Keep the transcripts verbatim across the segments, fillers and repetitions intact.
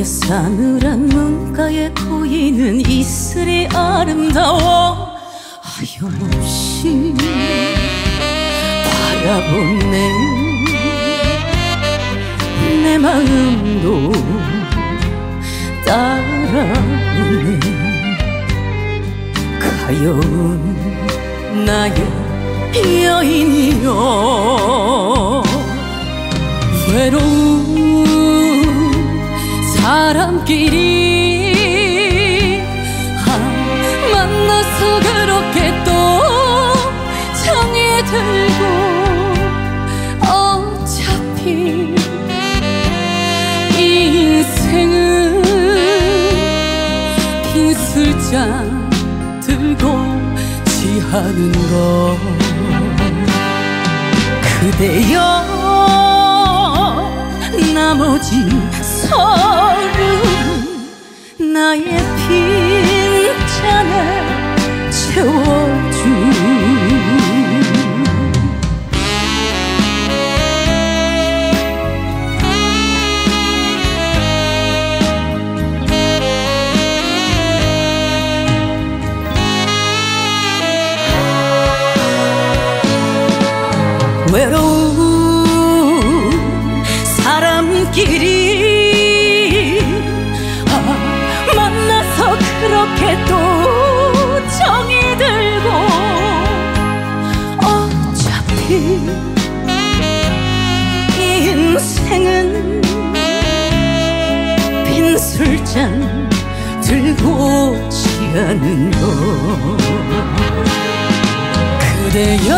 너의 싸늘한 눈가에 보이는 이슬이 아름다워 하염없이 바라보네. 내 마음도 따라오네. 가여운 나의 여인이여, 외로운 사람끼리 아, 만나서 그렇게 또 정이 들고 어차피 인생은 빈 술잔 들고 취하는 것. 그대여 나머지 서름 나의 빈잔에 채워주. 외로운 사람끼리 아, 만나서 그렇게 또 정이 들고 어차피 인생은 빈 술잔 들고 취하는 것. 그대여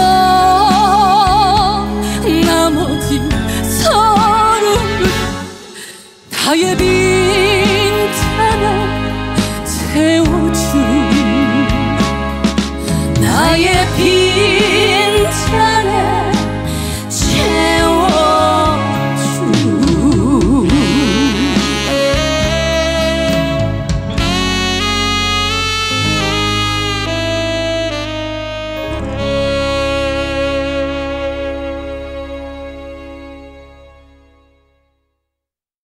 나머지 서로를 나의 빈잔에 채워준 나의 빈